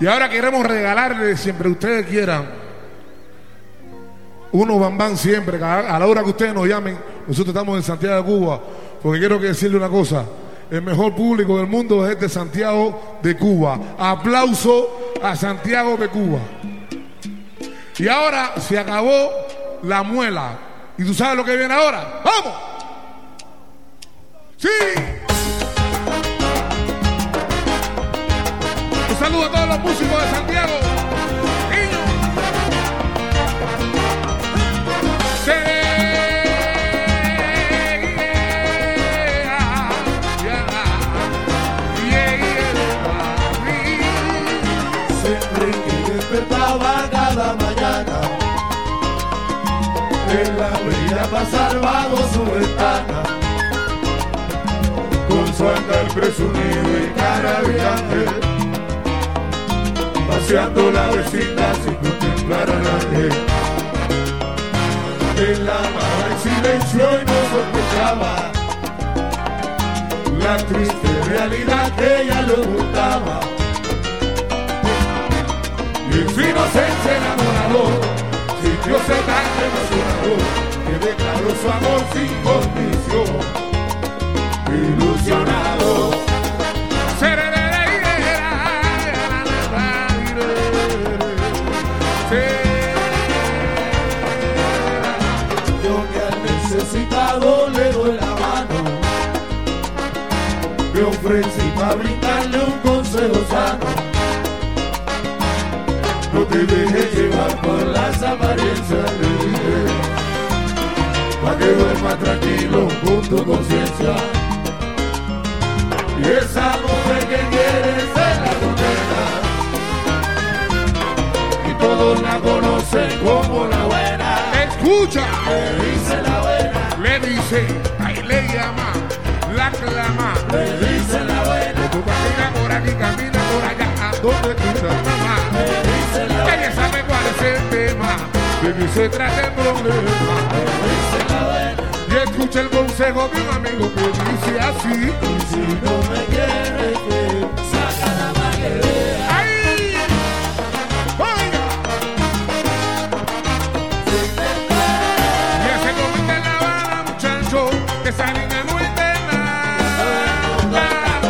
Y ahora queremos regalarle, siempre ustedes quieran, unos bambán siempre, a la hora que ustedes nos llamen. Nosotros estamos en Santiago de Cuba, porque quiero decirle una cosa: el mejor público del mundo es de Santiago de Cuba. Aplauso a Santiago de Cuba. Y ahora se acabó la muela. ¿Y tú sabes lo que viene ahora? ¡Vamos! ¡Sí! Un saludo a todos los músicos de Santiago. ¡Niños! Siempre que despertaba cada mañana, él la veía pasar bajo su ventana, con su andar presumido y cara de ángel, paseando la vecindad sin contemplar a nadie. Él la amaba en silencio y no sospechaba la triste realidad que ella le ocultaba. Y en su inocencia enamorador sintióse tan emocionado que declaró su amor sin condición. Ilusionado. Yo que al necesitado le doy la mano, me ofrecí para brindarle un consejo sano. No te dejes llevar por las apariencias, le dije, pa' que duermas tranquilo con tu conciencia. Y esa mujer que quieres es la condena, y todos la conocen como la buena. Escucha, Le dice la buena, le dice, ahí le llama, la clama. le dice la buena, Tú camina por aquí, camina por allá, a donde tú estás, mamá. le dice la buena, Ella sabe cuál es el tema, de qué se trata el problema. le dice la buena. Y escucha el consejo de un amigo que dice así: Y si no me quieres ver, sácala pa' que vea. ¡ay! ¡Oiga! Y ese comenta en La Habana, muchacho, que esa niña no es de nada.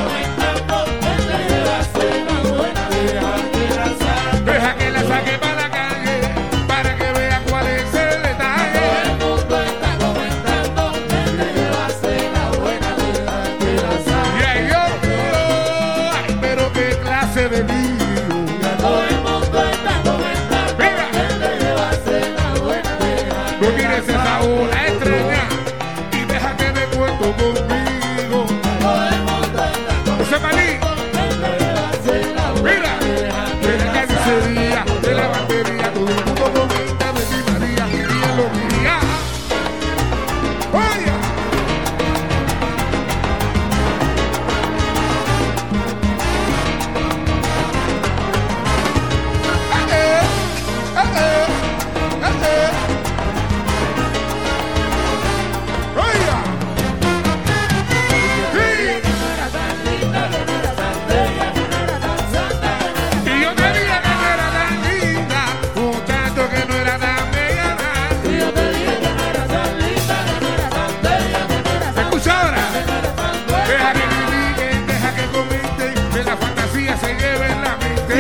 Deja que la saque para la calle, para que vea cuál es el detalle. Y ahí yo, ay, pero qué clase de lío. Mira, no tires esa ola extraña y deja que me cuento conmigo. José Malí, mira, de la carnicería, de la batería, todo el mundo comenta de mi María, y él lo quería. Oye, y yo te dije que no era tan linda, muchacho, que no era tan bella. Escucha ahora, deja que critiquen, deja que comenten, que la fantasía se lleve en la mente.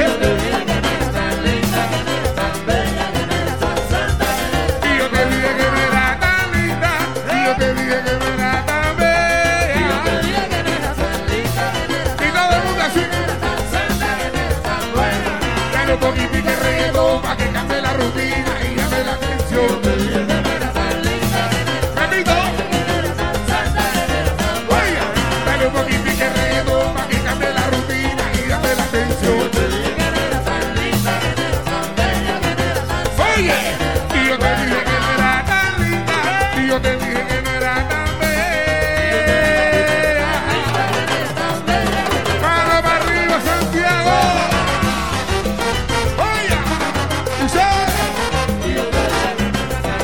Y yo te dije que no era tan linda, y yo te dije que no era tan bella. Y todo el mundo así, dale un poquitico de reggaetón pa' que cambie la rutina y llame la atención. Repito, oiga, dale un poquitico de reggaetón pa' que cambie la rutina y llame la atención. Oye, y yo te dije que no era tan linda, y yo te dije que no era tan bella. Mano para arriba, Santiago. Oye, y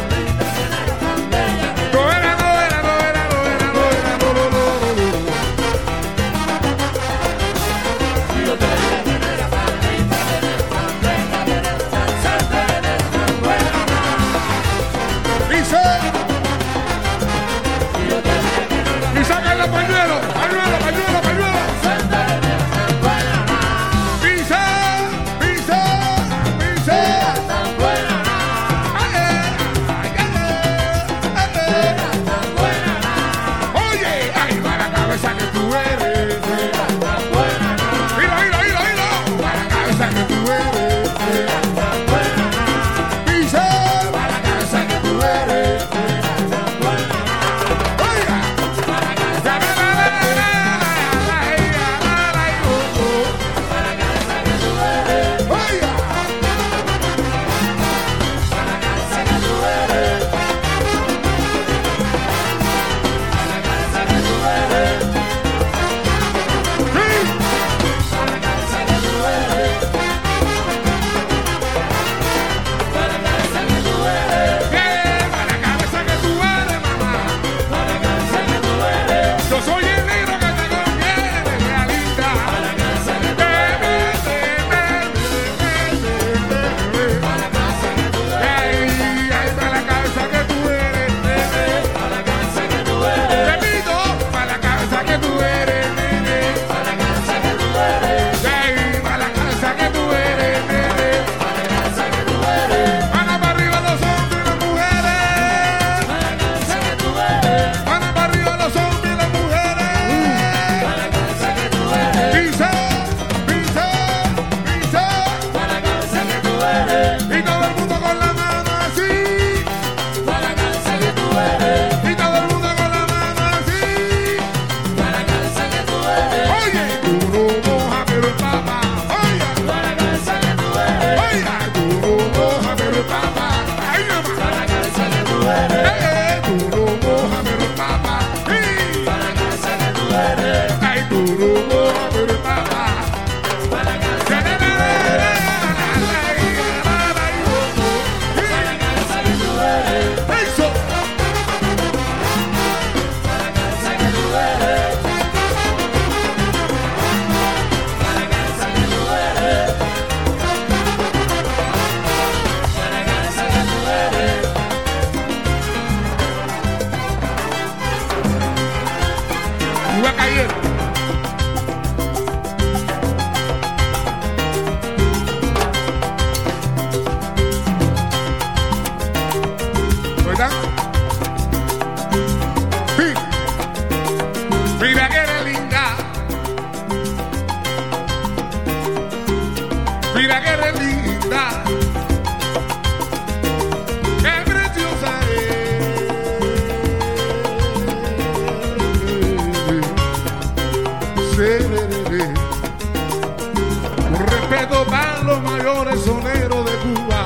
respeto para los mayores soneros de Cuba.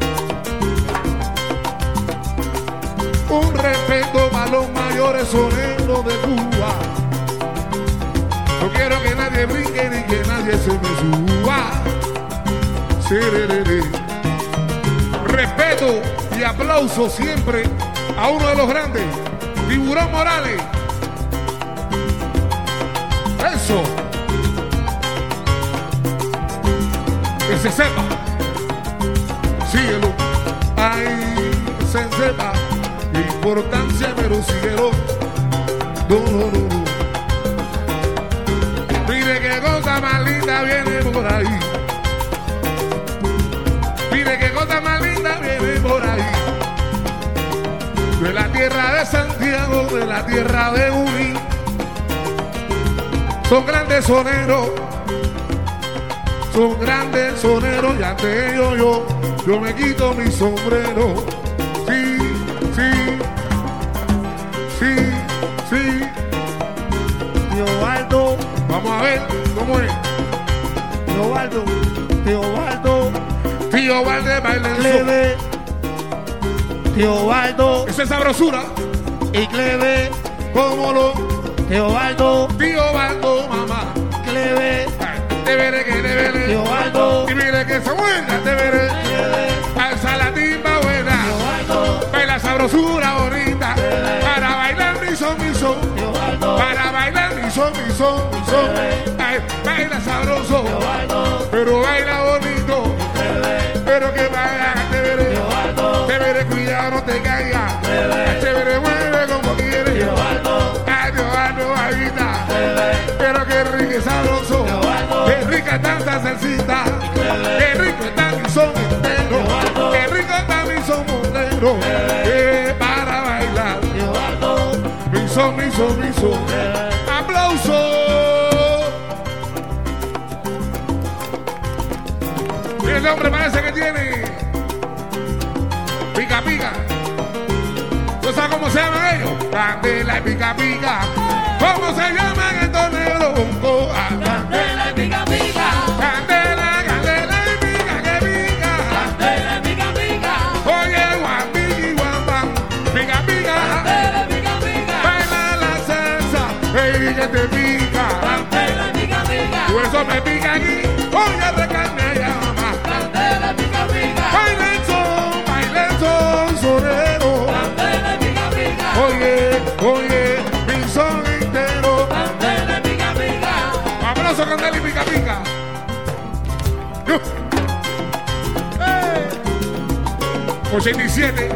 Un respeto para los mayores soneros de Cuba. No quiero que nadie brinque ni que nadie se me suba. Sererere. Respeto y aplauso siempre a uno de los grandes, Tiburón Morales. Eso. Que se sepa. Síguelo. Ay, se sepa. Importancia, pero síguelo. No, no, no, no. Mire qué cosa más linda viene por ahí. Mire qué cosa más linda viene por ahí. De la tierra de Santiago, de la tierra de Uní. Son grandes soneros. Son grandes soneros y ante ellos yo me quito mi sombrero. Sí, sí, sí, sí. Tío Baldo, Vamos a ver cómo es. Tío Baldo, Tío Baldo, Tío Valde baila en Cleve, Tío Baldo Esa es sabrosura. y Cleve, Cómo lo. Tío Baldo, Tío Baldo, mamá. Cleve, Te veré que te veré. Tío Baldo, Y mire que se buena, te veré. Cleve, Alza la timba buena. Tío Baldo, Baila sabrosura bonita. Para bailar mi son, mi son. Tío Baldo, Para bailar mi son, mi son, mi son. Ay, baila sabroso. Tío Baldo, Pero baila bonito. Cleve, Pero que baila, te veré. Tío Baldo, Te veré, cuidado, no te caigas. Te veré, mueve como quieres. Tío Baldo, Ay, Dios, bailita. Cleve, Pero qué rico y sabroso. Baldo. Qué rica está esta salsita. Qué rico está mi son entero. Baldo. Qué rico está mi son monero. Para bailar. Tío Baldo, Mi son, mi son, mi son. ¡Aplauso! Y ese hombre parece que tiene pica pica. ¿Tú sabes cómo se llaman ellos? Candela y pica pica. ¿Cómo se llaman estos negros? Candela y pica pica, Candela, candela y pica que pica. Candela y pica pica, Oye, guapiqui, guapán, pica pica. Candela y pica pica, Baila la salsa, baby que te pica. Candela y pica pica, Por eso me pica aquí, oye, recarne allá, mamá. Candela y pica pica, Baila el son, sonero. Candela y pica pica, Oye, oye, mi son entero. Candela y pica pica, Abrazo, Candela y pica pica. Yo. 87.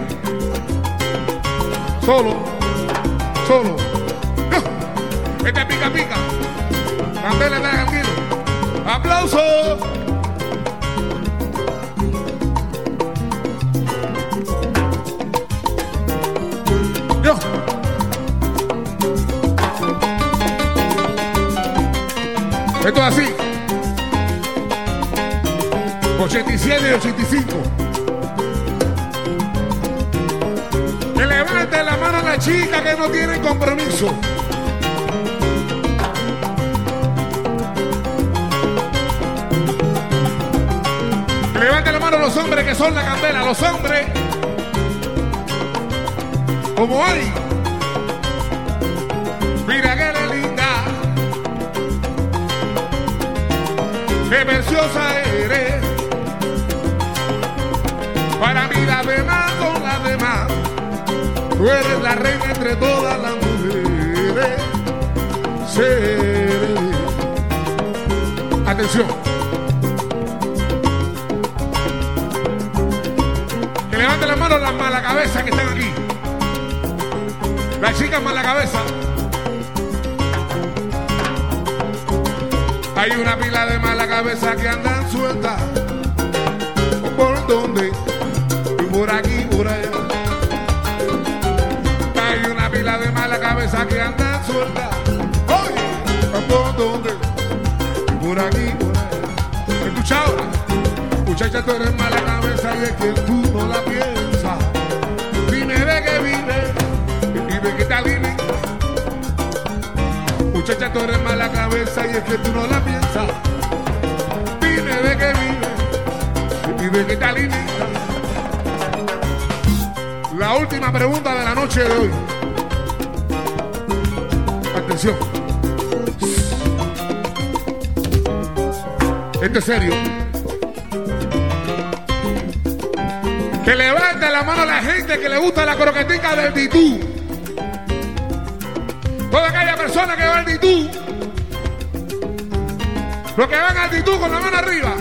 Solo. Yo. Este es pica pica. Candela está tranquilo. ¡Aplauso! Yo. Esto es así. 87 y 85. Que levante la mano a la chica que no tiene compromiso. Que levante la mano a los hombres que son la candela. Los hombres, como hay. Mira que le linda. Qué preciosa eres. Para mí las demás son las demás. Tú eres la reina entre todas las mujeres. Seré. Atención. Que levanten las manos las malacabezas que están aquí. Las chicas malacabezas. Hay una pila de mala cabeza que andan sueltas. ¿Por dónde? Y por aquí, por allá. Hay una pila de mala cabeza que andan sueltas. Oye, ¿por dónde? Y por aquí, por allá. Escucha ahora. Muchacha, tú eres mala cabeza y es que tú no la piensas. Dime de qué vive y de qué tal vive. Muchacha, tú eres mala cabeza y es que tú no la piensas. Dime de qué vive que está linda. La última pregunta de la noche de hoy. Atención. Este es serio. Que levante la mano a la gente que le gusta la croquetica del Titú. Toda aquella persona que va al Titú. Los que van al Titú con la mano arriba.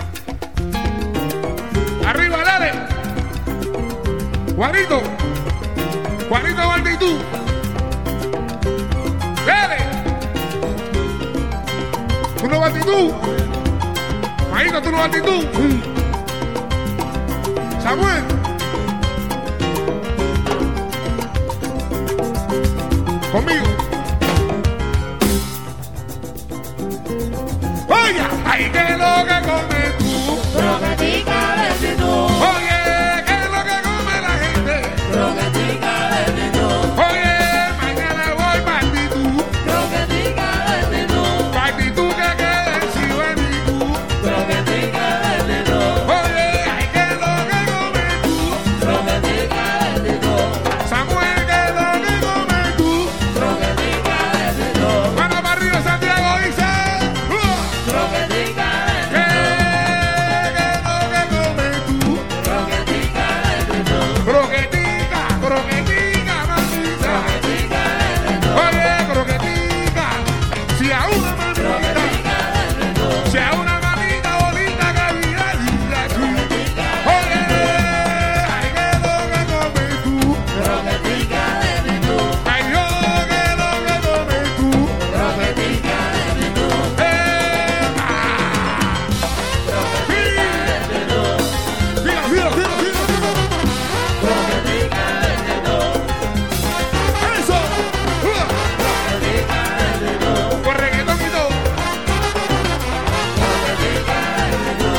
Arriba, dale. Juanito. Juanito va al Titú. Dale. ¿Tú no vas al Titú? Juanito, ¿tú no vas al Titú? Samuel. Conmigo. Oye, ay, ¿qué es lo que comes tú? Croquetica del Titú. Oye, ¿qué es lo que come la gente? Croquetica del Titú. Oye, mañana voy para el Titú. Croquetica del Titú. Para el Titú que quede encima del Titú. Croquetica del Titú. Oye, ay, ¿qué es lo que comes tú? Croquetica del Titú. Samuel, ¿qué es lo que comes tú? Croquetica del Titú. Mano para arriba, Santiago, dice. Croquetica del ¿Qué Titú. es lo que comes tú? Croquetica del Titú. Croquetica, croquetica, mamita. Croquetica del Titú. Oye, croquetica. Si a una mamita, Croquetica del Titú. si a una mamita bonita que vive aquí. Oye, ay, ¿qué es lo que comes tú? Croquetica del Titú. Ay, yo, ¿qué es lo que comes tú? Croquetica del Titú. Croquetica del Titú. Eso. Croquetica del Titú. Por reggaetón y todo. Croquetica del Titú.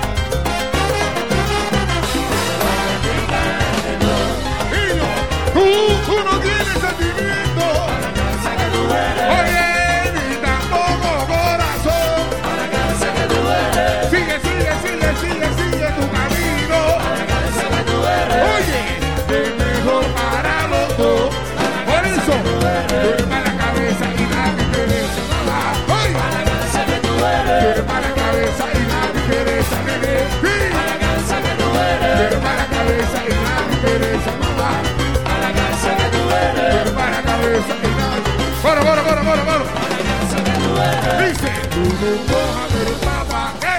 Croquetica del Titú. Niño, tú no tienes sentimiento. La casa que tú eres. Oye, ni tampoco corazón. La casa que tú eres. Sigue, sigue, sigue, sigue, sigue tu camino. La casa que tú eres. Oye, es mejor para los dos. Por eso, duerma la cabeza y nada te interesa, mamá. Oye, La casa que tú eres. duerma la cabeza y nada te interesa, nene. Sí. La casa que tú eres. Duerma la cabeza y nada te interesa, mamá. La casa que tú eres. Duerma la cabeza y nada. Bueno, bueno, bueno, bueno, bueno. La casa que tú eres. Dice, tú no mojas, pero papá, ¿qué?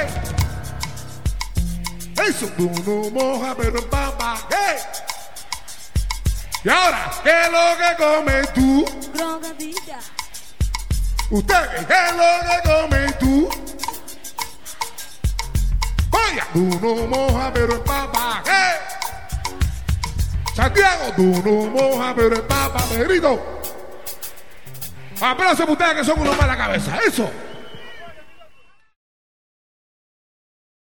Eso, tú no mojas, pero papá, ¿qué? Y ahora, ¿qué es lo que comes tú? Croquetica. Ustedes, ¿qué es lo que comes tú? Oye, tú no mojas, pero el papá, ¿qué? Santiago, tú no mojas, pero el papá, Pedrito. Aplausos para ustedes que son unos malas cabezas, eso.